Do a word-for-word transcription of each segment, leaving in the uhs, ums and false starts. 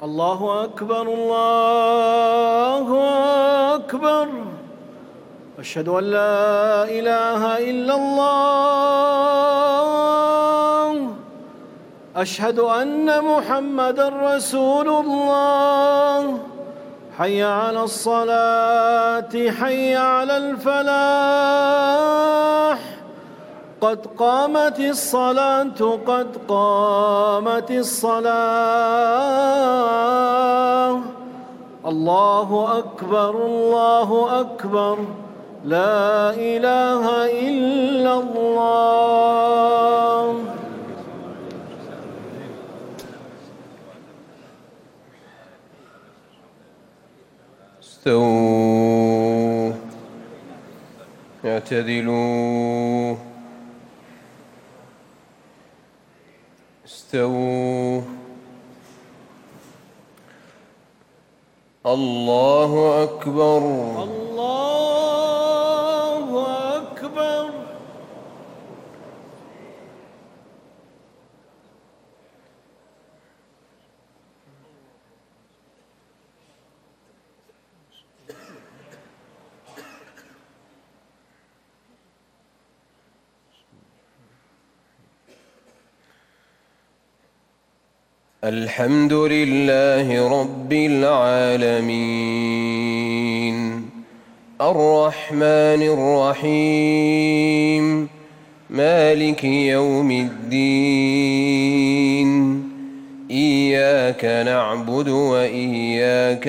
الله أكبر الله أكبر. أشهد أن لا إله إلا الله. أشهد أن محمدًا رسول الله. حي على الصلاة حي على الفلاح. قد قامت الصلاة قد قامت الصلاة. الله أكبر الله أكبر. لا إله إلا الله. استووا اعتدلوا استووا. الله أكبر الله أكبر. الحمد لله رب العالمين الرحمن الرحيم مالك يوم الدين إياك نعبد وإياك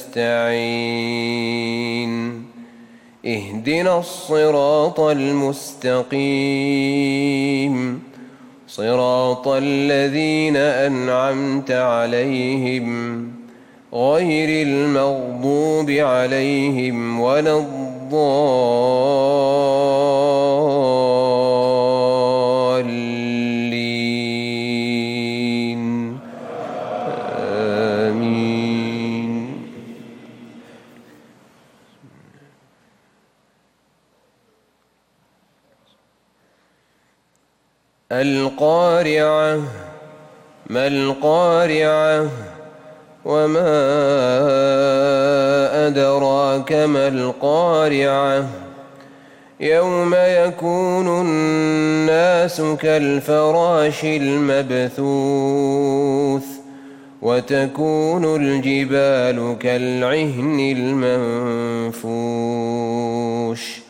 نستعين اهدنا الصراط المستقيم صراط الذين أنعمت عليهم غير المغضوب عليهم ولا الضالين آمين. القارعة ما القارعة وما أدراك ما القارعة يوم يكون الناس كالفراش المبثوث وتكون الجبال كالعهن المنفوش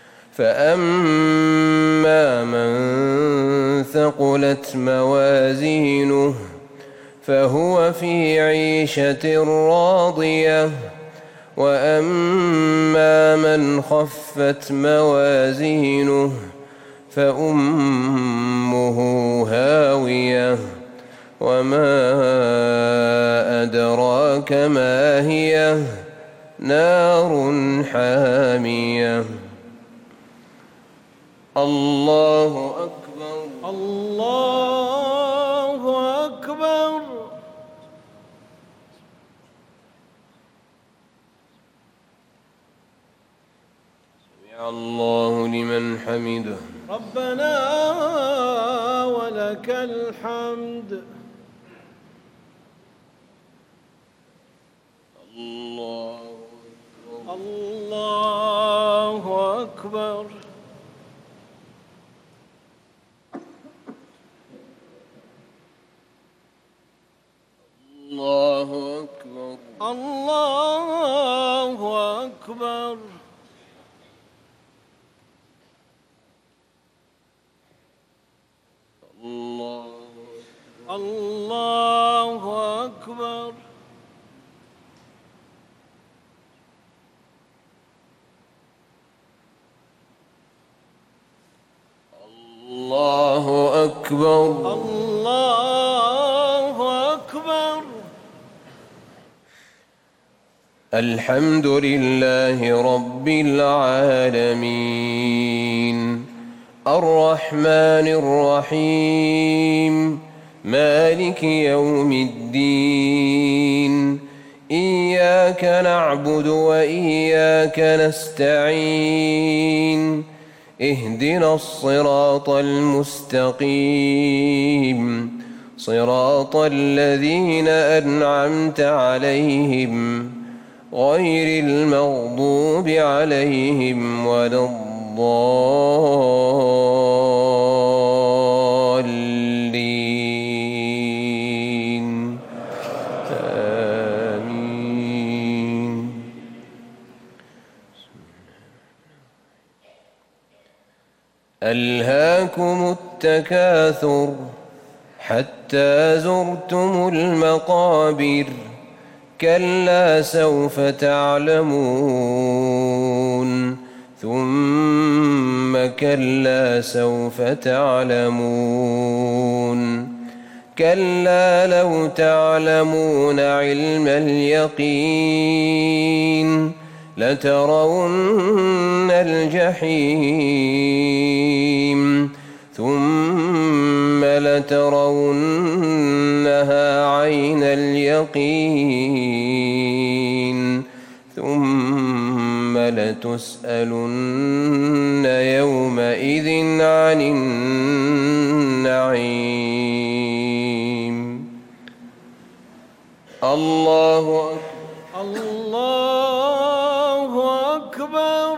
فأما من ثقلت موازينه فهو في عيشة راضية وأما من خفت موازينه فأمه هاوية وما أدراك ما هي نار حامية. الله أكبر الله أكبر. سمع الله لمن حمده. ربنا ولك الحمد. الله أكبر الله أكبر. الله أكبر الله أكبر. الله الله أكبر. الله أكبر الله أكبر. الحمد لله رب العالمين الرحمن الرحيم مالك يوم الدين إياك نعبد وإياك نستعين اهدنا الصراط المستقيم صراط الذين أنعمت عليهم غير المغضوب عليهم ولا الضالين آمين. ألهاكم التكاثر حتى زرتم المقابر كلا سوف تعلمون ثم كلا سوف تعلمون كلا لو تعلمون علم اليقين لترون الجحيم ثم لترونها عين اليقين ثم لتسألن يومئذ عن النعيم. الله أكبر. الله أكبر.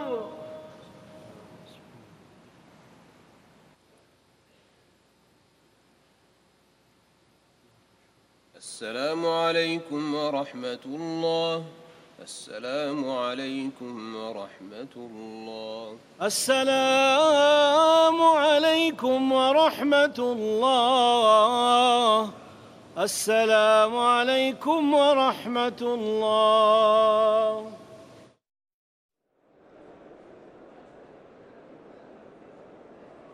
السلام عليكم ورحمة الله. السلام عليكم ورحمة الله. السلام عليكم ورحمة الله. السلام عليكم ورحمة الله.